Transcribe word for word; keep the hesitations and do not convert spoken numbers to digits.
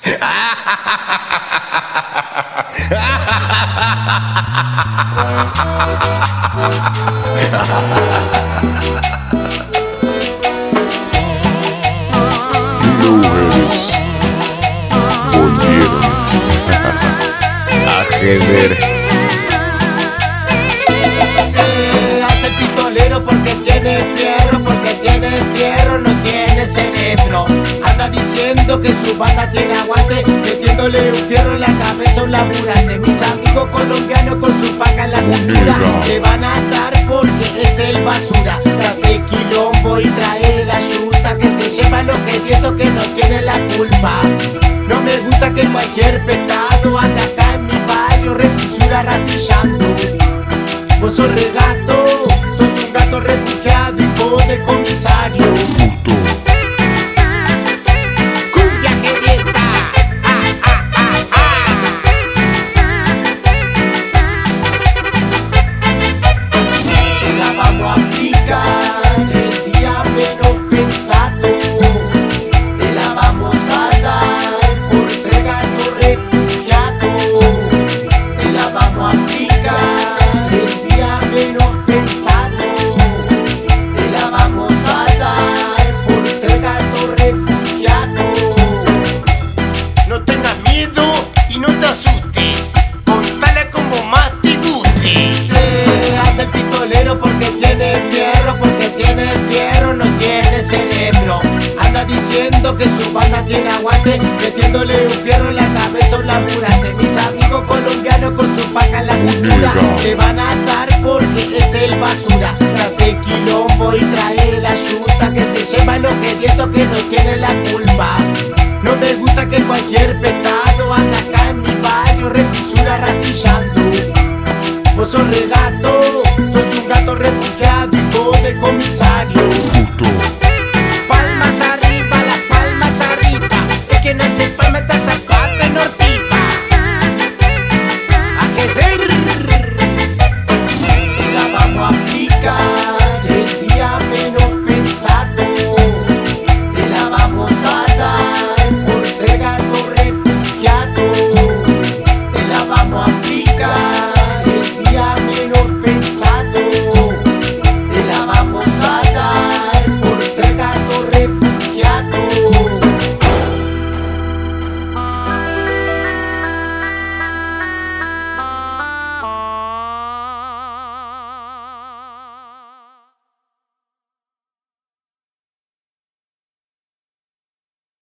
Mujeres volvieron a jeder. Se hace pistolero porque tiene fierro, porque tiene fierro, no tiene cerebro. Anda diciendo que su banda tiene aguante, metiéndole un fierro en la cabeza a un laburante. Mis amigos colombianos con su faca en la cintura le van a dar porque es el basura. Te hace quilombo y trae la yuta, que se lleva los quedientos que no tiene la culpa. No me gusta que cualquier pecado anda acá en mi barrio, refisura ratillando. Vos sos regato, sos un gato refugiado, hijo del comisario. Cumbia que dieta, ah, ah, ah, ah. Te la vamos a aplicar el día menos pensado. Te la vamos a dar por ser gato refugiado. Te la vamos a aplicar el día menos pensado. Te la vamos a dar por ser gato refugiado. No tengas miedo y no te asustes, contala como más te guste. Se hace el pistolero porque tiene fierro, porque tiene fierro, no tiene cerebro. Anda diciendo que su banda tiene aguante, metiéndole un fierro en la cabeza a un laburante. Mis amigos colombianos con su faca en la cintura le van a dar porque es el basura. Te hace quilombo y trae la yuta, que se lleva los quedientos que no tiene la culpa. No me gusta que cualquier pecado